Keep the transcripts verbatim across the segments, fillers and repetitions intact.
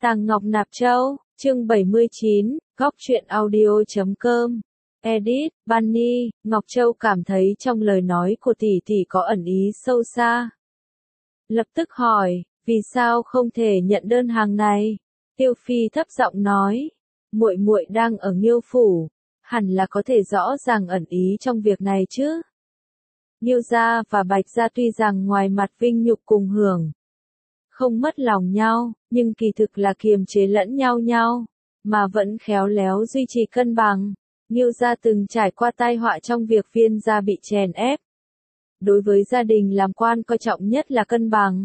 Tàng Ngọc Nạp Châu, chương bảy mươi chín, góc truyện audio chấm com. Edit, Bunny, Ngọc Châu cảm thấy trong lời nói của tỷ tỷ có ẩn ý sâu xa. Lập tức hỏi, vì sao không thể nhận đơn hàng này? Tiêu Phi thấp giọng nói, muội muội đang ở Nghiêu phủ, hẳn là có thể rõ ràng ẩn ý trong việc này chứ. Nghiêu gia và Bạch gia tuy rằng ngoài mặt vinh nhục cùng hưởng, không mất lòng nhau, nhưng kỳ thực là kiềm chế lẫn nhau nhau, mà vẫn khéo léo duy trì cân bằng. Nghiêu gia từng trải qua tai họa trong việc Viên gia bị chèn ép. Đối với gia đình làm quan coi trọng nhất là cân bằng.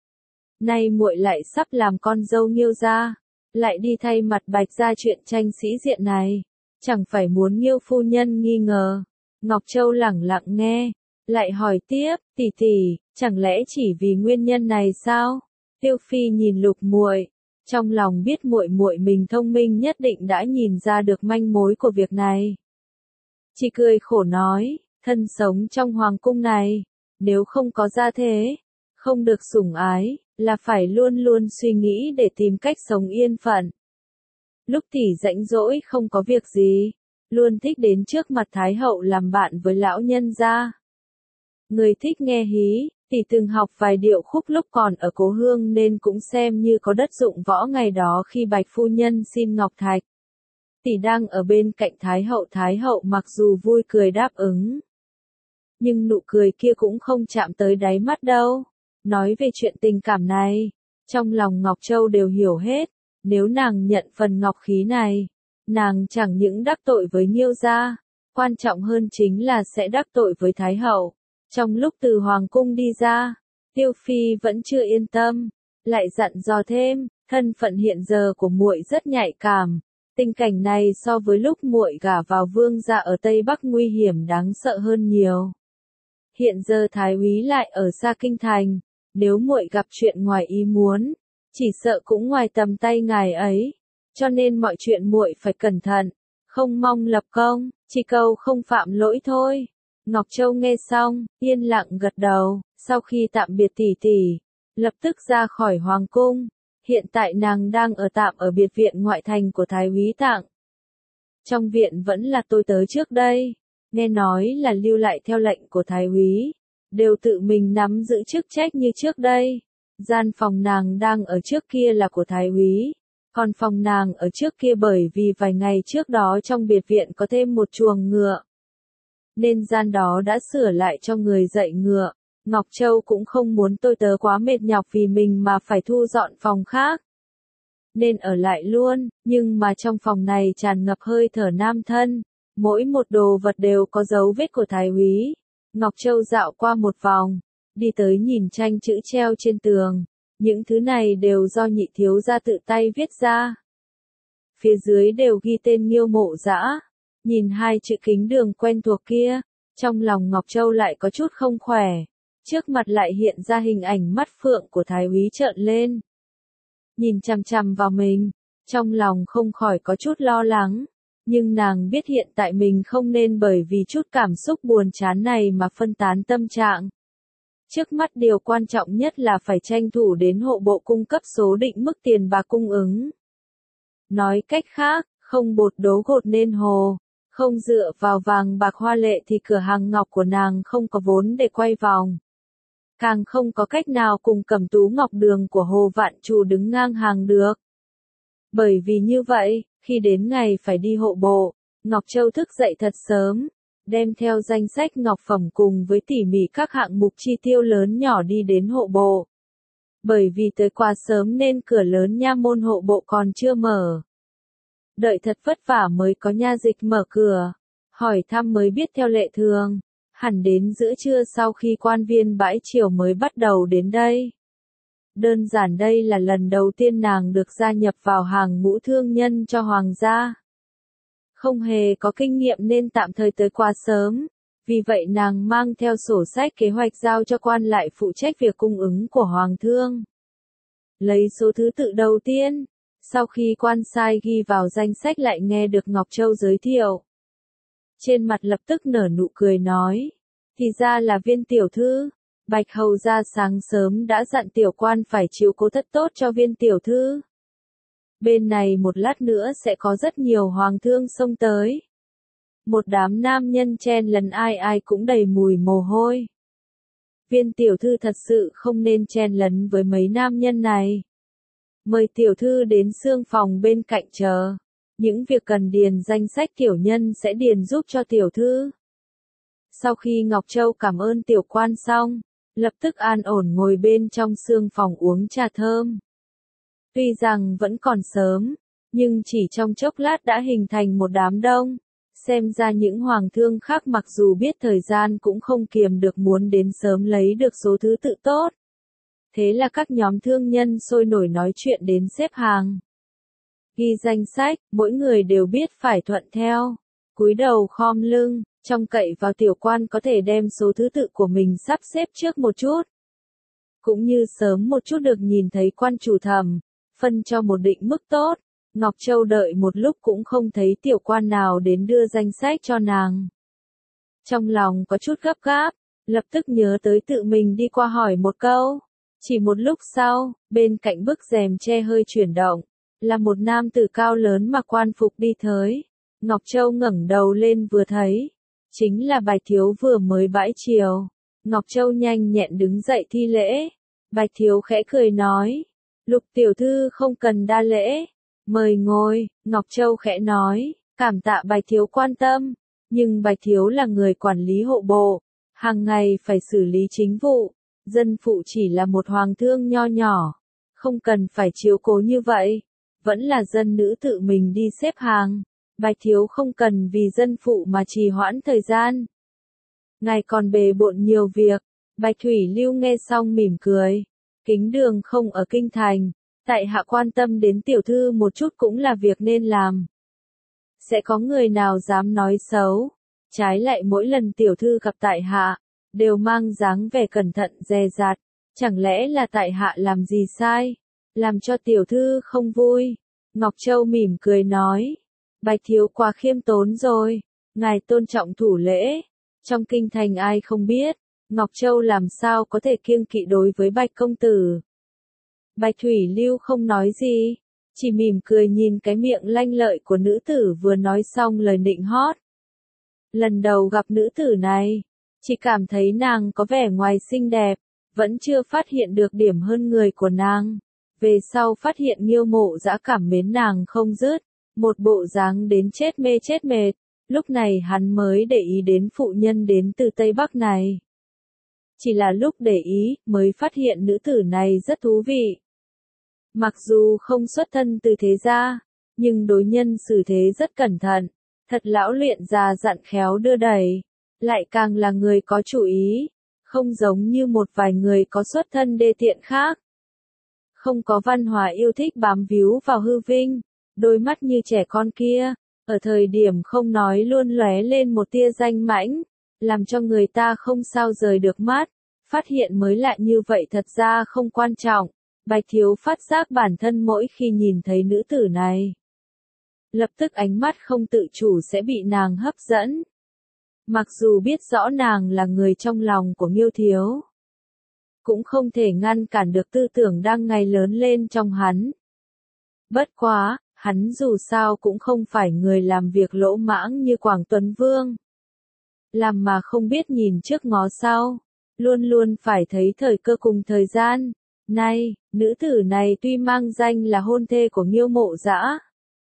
Nay muội lại sắp làm con dâu Nghiêu gia, lại đi thay mặt Bạch gia chuyện tranh sĩ diện này, chẳng phải muốn Nghiêu phu nhân nghi ngờ. Ngọc Châu lẳng lặng nghe, lại hỏi tiếp, tỷ tỷ, chẳng lẽ chỉ vì nguyên nhân này sao? Tiêu Phi nhìn Lục muội, trong lòng biết muội muội mình thông minh nhất định đã nhìn ra được manh mối của việc này. Chỉ cười khổ nói, thân sống trong hoàng cung này, nếu không có gia thế, không được sủng ái, là phải luôn luôn suy nghĩ để tìm cách sống yên phận. Lúc tỷ rảnh rỗi không có việc gì, luôn thích đến trước mặt Thái hậu làm bạn với lão nhân gia. Người thích nghe hí, tỷ từng học vài điệu khúc lúc còn ở cố hương nên cũng xem như có đất dụng võ ngày đó khi Bạch phu nhân xin ngọc thạch. Tỷ đang ở bên cạnh Thái hậu, Thái hậu mặc dù vui cười đáp ứng, nhưng nụ cười kia cũng không chạm tới đáy mắt đâu. Nói về chuyện tình cảm này, trong lòng Ngọc Châu đều hiểu hết, nếu nàng nhận phần ngọc khí này, nàng chẳng những đắc tội với Nghiêu gia, quan trọng hơn chính là sẽ đắc tội với Thái hậu. Trong lúc từ hoàng cung đi ra, Tiêu Phi vẫn chưa yên tâm, lại dặn dò thêm, thân phận hiện giờ của muội rất nhạy cảm, tình cảnh này so với lúc muội gả vào vương gia ở Tây Bắc nguy hiểm đáng sợ hơn nhiều. Hiện giờ Thái úy lại ở xa kinh thành, nếu muội gặp chuyện ngoài ý muốn, chỉ sợ cũng ngoài tầm tay ngài ấy, cho nên mọi chuyện muội phải cẩn thận, không mong lập công, chỉ cầu không phạm lỗi thôi. Ngọc Châu nghe xong, yên lặng gật đầu, sau khi tạm biệt tỷ tỷ, lập tức ra khỏi hoàng cung. Hiện tại nàng đang ở tạm ở biệt viện ngoại thành của Thái úy Tạng. Trong viện vẫn là tôi tới trước đây, nghe nói là lưu lại theo lệnh của Thái úy, đều tự mình nắm giữ chức trách như trước đây. Gian phòng nàng đang ở trước kia là của Thái úy, còn phòng nàng ở trước kia bởi vì vài ngày trước đó trong biệt viện có thêm một chuồng ngựa, nên gian đó đã sửa lại cho người dạy ngựa. Ngọc Châu cũng không muốn tôi tớ quá mệt nhọc vì mình mà phải thu dọn phòng khác, nên ở lại luôn, nhưng mà trong phòng này tràn ngập hơi thở nam thân, mỗi một đồ vật đều có dấu vết của Thái úy. Ngọc Châu dạo qua một vòng, đi tới nhìn tranh chữ treo trên tường, những thứ này đều do nhị thiếu gia tự tay viết ra. Phía dưới đều ghi tên Nghiêu Mộ Dã. Nhìn hai chữ kính đường quen thuộc kia, trong lòng Ngọc Châu lại có chút không khỏe, trước mặt lại hiện ra hình ảnh mắt phượng của Thái úy trợn lên. Nhìn chằm chằm vào mình, trong lòng không khỏi có chút lo lắng, nhưng nàng biết hiện tại mình không nên bởi vì chút cảm xúc buồn chán này mà phân tán tâm trạng. Trước mắt điều quan trọng nhất là phải tranh thủ đến hộ bộ cung cấp số định mức tiền bạc cung ứng. Nói cách khác, không bột đố gột nên hồ. Không dựa vào vàng bạc hoa lệ thì cửa hàng ngọc của nàng không có vốn để quay vòng. Càng không có cách nào cùng Cẩm Tú Ngọc Đường của Hồ Vạn Trù đứng ngang hàng được. Bởi vì như vậy, khi đến ngày phải đi hộ bộ, Ngọc Châu thức dậy thật sớm, đem theo danh sách ngọc phẩm cùng với tỉ mỉ các hạng mục chi tiêu lớn nhỏ đi đến hộ bộ. Bởi vì tới quá sớm nên cửa lớn nha môn hộ bộ còn chưa mở. Đợi thật vất vả mới có nha dịch mở cửa, hỏi thăm mới biết theo lệ thường, hẳn đến giữa trưa sau khi quan viên bãi triều mới bắt đầu đến đây. Đơn giản đây là lần đầu tiên nàng được gia nhập vào hàng ngũ thương nhân cho hoàng gia. Không hề có kinh nghiệm nên tạm thời tới quá sớm, vì vậy nàng mang theo sổ sách kế hoạch giao cho quan lại phụ trách việc cung ứng của hoàng thương. Lấy số thứ tự đầu tiên. Sau khi quan sai ghi vào danh sách lại nghe được Ngọc Châu giới thiệu, trên mặt lập tức nở nụ cười nói, thì ra là Viên tiểu thư, Bạch hầu gia sáng sớm đã dặn tiểu quan phải chiếu cố thật tốt cho Viên tiểu thư. bên này một lát nữa sẽ có rất nhiều hoàng thương xông tới. Một đám nam nhân chen lấn ai ai cũng đầy mùi mồ hôi. Viên tiểu thư thật sự không nên chen lấn với mấy nam nhân này. Mời tiểu thư đến xương phòng bên cạnh chờ. Những việc cần điền danh sách tiểu nhân sẽ điền giúp cho tiểu thư. Sau khi Ngọc Châu cảm ơn tiểu quan xong, lập tức an ổn ngồi bên trong xương phòng uống trà thơm. Tuy rằng vẫn còn sớm, nhưng chỉ trong chốc lát đã hình thành một đám đông. Xem ra những hoàng thương khác mặc dù biết thời gian cũng không kiềm được muốn đến sớm lấy được số thứ tự tốt. Thế là các nhóm thương nhân sôi nổi nói chuyện đến xếp hàng. Ghi danh sách, mỗi người đều biết phải thuận theo. Cúi đầu khom lưng, trông cậy vào tiểu quan có thể đem số thứ tự của mình sắp xếp trước một chút. Cũng như sớm một chút được nhìn thấy quan chủ thẩm, phân cho một định mức tốt. Ngọc Châu đợi một lúc cũng không thấy tiểu quan nào đến đưa danh sách cho nàng. Trong lòng có chút gấp gáp, lập tức nhớ tới tự mình đi qua hỏi một câu. Chỉ một lúc sau, bên cạnh bức rèm che hơi chuyển động, là một nam tử cao lớn mặc quan phục đi tới. Ngọc Châu ngẩng đầu lên vừa thấy, chính là Bạch Thiếu vừa mới bãi chiều. Ngọc Châu nhanh nhẹn đứng dậy thi lễ. Bạch Thiếu khẽ cười nói, Lục tiểu thư không cần đa lễ. Mời ngồi, Ngọc Châu khẽ nói, cảm tạ Bạch Thiếu quan tâm, nhưng Bạch Thiếu là người quản lý hộ bộ, hàng ngày phải xử lý chính vụ, dân phụ chỉ là một hoàng thương nho nhỏ, không cần phải chiếu cố như vậy, vẫn là dân nữ tự mình đi xếp hàng, Bạch Thiếu không cần vì dân phụ mà trì hoãn thời gian. Ngài còn bề bộn nhiều việc, Bạch Thủy Lưu nghe xong mỉm cười, kính đường không ở kinh thành. Tại hạ quan tâm đến tiểu thư một chút cũng là việc nên làm. Sẽ có người nào dám nói xấu. Trái lại mỗi lần tiểu thư gặp tại hạ, đều mang dáng vẻ cẩn thận dè dặt. Chẳng lẽ là tại hạ làm gì sai, làm cho tiểu thư không vui. Ngọc Châu mỉm cười nói. Bạch Thiếu quá khiêm tốn rồi, ngài tôn trọng thủ lễ. Trong kinh thành ai không biết, Ngọc Châu làm sao có thể kiêng kỵ đối với Bạch công tử. Bạch Thủy Lưu không nói gì, chỉ mỉm cười nhìn cái miệng lanh lợi của nữ tử vừa nói xong lời nịnh hót. Lần đầu gặp nữ tử này, chỉ cảm thấy nàng có vẻ ngoài xinh đẹp, vẫn chưa phát hiện được điểm hơn người của nàng. Về sau phát hiện Nghiêu Mộ Dã cảm mến nàng không dứt, một bộ dáng đến chết mê chết mệt, lúc này hắn mới để ý đến phụ nhân đến từ Tây Bắc này. Chỉ là lúc để ý, mới phát hiện nữ tử này rất thú vị. Mặc dù không xuất thân từ thế gia, nhưng đối nhân xử thế rất cẩn thận, thật lão luyện già dặn khéo đưa đẩy, lại càng là người có chủ ý, không giống như một vài người có xuất thân đê tiện khác. Không có văn hóa yêu thích bám víu vào hư vinh, đôi mắt như trẻ con kia, ở thời điểm không nói luôn lóe lên một tia danh mãnh, làm cho người ta không sao rời được mắt, phát hiện mới lạ như vậy thật ra không quan trọng. Bạch Thiếu phát giác bản thân mỗi khi nhìn thấy nữ tử này, lập tức ánh mắt không tự chủ sẽ bị nàng hấp dẫn. Mặc dù biết rõ nàng là người trong lòng của Nghiêu Thiếu, cũng không thể ngăn cản được tư tưởng đang ngày lớn lên trong hắn. Bất quá, hắn dù sao cũng không phải người làm việc lỗ mãng như Quảng Tuấn Vương. Làm mà không biết nhìn trước ngó sau, luôn luôn phải thấy thời cơ cùng thời gian. Này, nữ tử này tuy mang danh là hôn thê của Nghiêu Mộ Dã,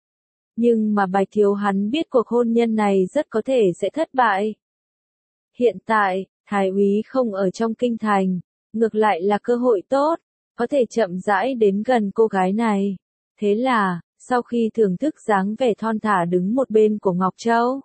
nhưng mà Bạch Thiếu hắn biết cuộc hôn nhân này rất có thể sẽ thất bại. Hiện tại, Thái úy không ở trong kinh thành, ngược lại là cơ hội tốt, có thể chậm rãi đến gần cô gái này. Thế là, sau khi thưởng thức dáng vẻ thon thả đứng một bên của Ngọc Châu,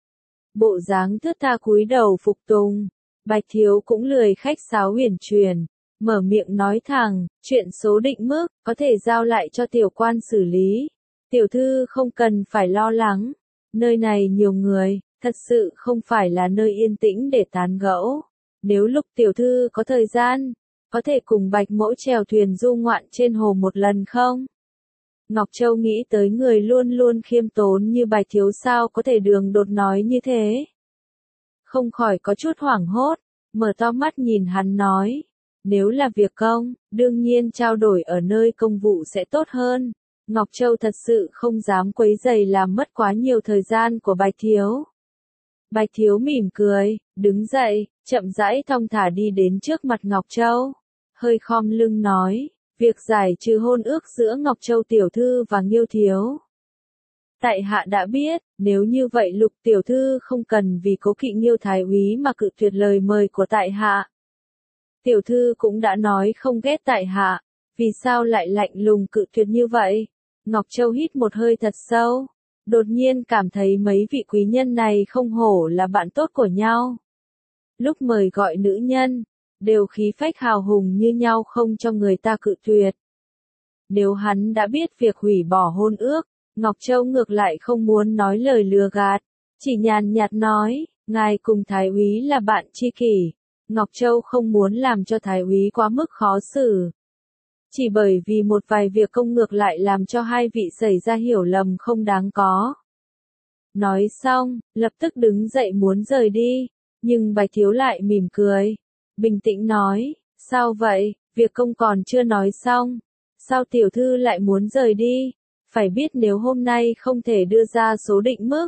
bộ dáng thướt tha cúi đầu phục tùng, Bạch Thiếu cũng lười khách sáo huyền truyền. Mở miệng nói thẳng, chuyện số định mức, có thể giao lại cho tiểu quan xử lý. Tiểu thư không cần phải lo lắng. Nơi này nhiều người, thật sự không phải là nơi yên tĩnh để tán gẫu. Nếu Lục tiểu thư có thời gian, có thể cùng Bạch mẫu chèo thuyền du ngoạn trên hồ một lần không? Ngọc Châu nghĩ tới người luôn luôn khiêm tốn như Bạch Thiếu sao có thể đường đột nói như thế. Không khỏi có chút hoảng hốt, mở to mắt nhìn hắn nói. Nếu là việc công, đương nhiên trao đổi ở nơi công vụ sẽ tốt hơn. Ngọc Châu thật sự không dám quấy rầy làm mất quá nhiều thời gian của Bạch Thiếu. Bạch Thiếu mỉm cười, đứng dậy, chậm rãi thong thả đi đến trước mặt Ngọc Châu. Hơi khom lưng nói, việc giải trừ hôn ước giữa Ngọc Châu tiểu thư và Nghiêu Thiếu. Tại hạ đã biết, nếu như vậy Lục tiểu thư không cần vì cố kỵ Nghiêu thái úy mà cự tuyệt lời mời của tại hạ. Tiểu thư cũng đã nói không ghét tại hạ, vì sao lại lạnh lùng cự tuyệt như vậy? Ngọc Châu hít một hơi thật sâu, đột nhiên cảm thấy mấy vị quý nhân này không hổ là bạn tốt của nhau. Lúc mời gọi nữ nhân, đều khí phách hào hùng như nhau không cho người ta cự tuyệt. Nếu hắn đã biết việc hủy bỏ hôn ước, Ngọc Châu ngược lại không muốn nói lời lừa gạt, chỉ nhàn nhạt nói, ngài cùng Thái úy là bạn tri kỷ. Ngọc Châu không muốn làm cho Thái úy quá mức khó xử. Chỉ bởi vì một vài việc công ngược lại làm cho hai vị xảy ra hiểu lầm không đáng có. Nói xong, lập tức đứng dậy muốn rời đi, nhưng Bạch Thiếu lại mỉm cười, bình tĩnh nói, sao vậy, việc công còn chưa nói xong, sao tiểu thư lại muốn rời đi, phải biết nếu hôm nay không thể đưa ra số định mức.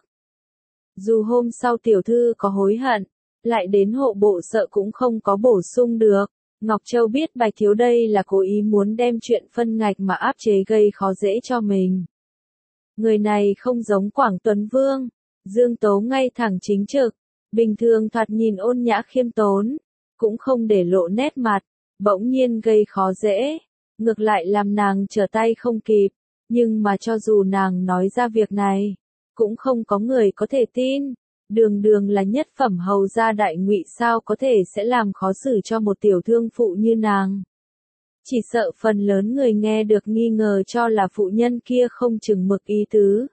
Dù hôm sau tiểu thư có hối hận, lại đến hộ bộ sợ cũng không có bổ sung được. Ngọc Châu biết Bạch Thiếu đây là cố ý muốn đem chuyện phân ngạch mà áp chế gây khó dễ cho mình. Người này không giống Quảng Tuấn Vương, Dương Tố ngay thẳng chính trực, bình thường thoạt nhìn ôn nhã khiêm tốn, cũng không để lộ nét mặt, bỗng nhiên gây khó dễ, ngược lại làm nàng trở tay không kịp, nhưng mà cho dù nàng nói ra việc này, cũng không có người có thể tin. Đường đường là nhất phẩm hầu gia đại ngụy sao có thể sẽ làm khó xử cho một tiểu thương phụ như nàng. Chỉ sợ phần lớn người nghe được nghi ngờ cho là phụ nhân kia không chừng mực ý tứ.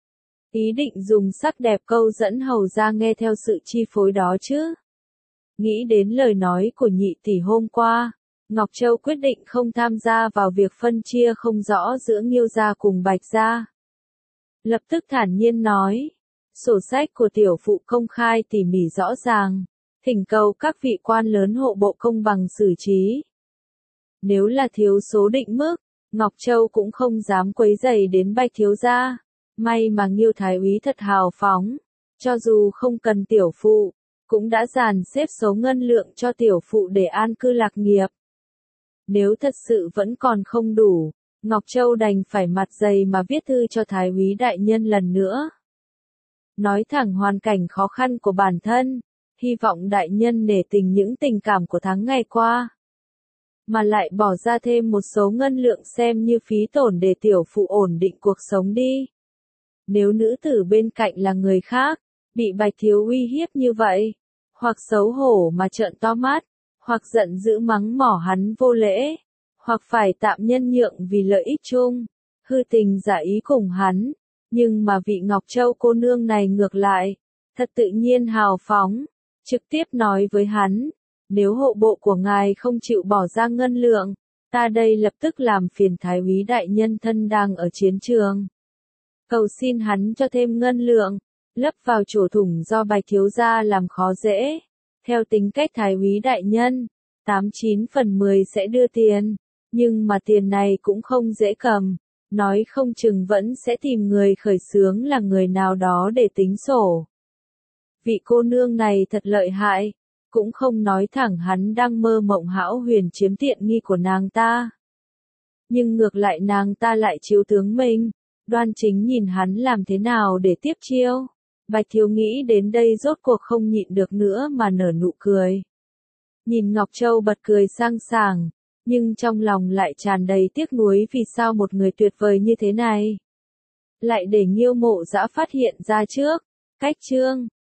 Ý định dùng sắc đẹp câu dẫn hầu gia nghe theo sự chi phối đó chứ. Nghĩ đến lời nói của nhị tỷ hôm qua, Ngọc Châu quyết định không tham gia vào việc phân chia không rõ giữa Nghiêu gia cùng Bạch gia. Lập tức thản nhiên nói. Sổ sách của tiểu phụ công khai tỉ mỉ rõ ràng, thỉnh cầu các vị quan lớn hộ bộ công bằng xử trí. Nếu là thiếu số định mức, Ngọc Châu cũng không dám quấy rầy đến Bạch thiếu gia. May mà Nghiêu thái úy thật hào phóng, cho dù không cần tiểu phụ, cũng đã dàn xếp số ngân lượng cho tiểu phụ để an cư lạc nghiệp. Nếu thật sự vẫn còn không đủ, Ngọc Châu đành phải mặt dày mà viết thư cho thái úy đại nhân lần nữa. Nói thẳng hoàn cảnh khó khăn của bản thân, hy vọng đại nhân nể tình những tình cảm của tháng ngày qua. Mà lại bỏ ra thêm một số ngân lượng xem như phí tổn để tiểu phụ ổn định cuộc sống đi. Nếu nữ tử bên cạnh là người khác, bị Bạch Thiếu uy hiếp như vậy, hoặc xấu hổ mà trợn to mắt, hoặc giận dữ mắng mỏ hắn vô lễ, hoặc phải tạm nhân nhượng vì lợi ích chung, hư tình giả ý cùng hắn. Nhưng mà vị Ngọc Châu cô nương này ngược lại, thật tự nhiên hào phóng, trực tiếp nói với hắn, nếu hộ bộ của ngài không chịu bỏ ra ngân lượng, ta đây lập tức làm phiền thái úy đại nhân thân đang ở chiến trường. Cầu xin hắn cho thêm ngân lượng, lấp vào chỗ thủng do Bạch thiếu gia làm khó dễ. Theo tính cách thái úy đại nhân, tám chín phần mười sẽ đưa tiền, nhưng mà tiền này cũng không dễ cầm. Nói không chừng vẫn sẽ tìm người khởi xướng là người nào đó để tính sổ. Vị cô nương này thật lợi hại, cũng không nói thẳng hắn đang mơ mộng hão huyền chiếm tiện nghi của nàng ta. Nhưng ngược lại nàng ta lại chiếu tướng mình, đoan chính nhìn hắn làm thế nào để tiếp chiêu. Bạch thiếu nghĩ đến đây rốt cuộc không nhịn được nữa mà nở nụ cười. Nhìn Ngọc Châu bật cười sang sảng. Nhưng trong lòng lại tràn đầy tiếc nuối vì sao một người tuyệt vời như thế này lại để Nghiêu Mộ Dã phát hiện ra trước. Cách chương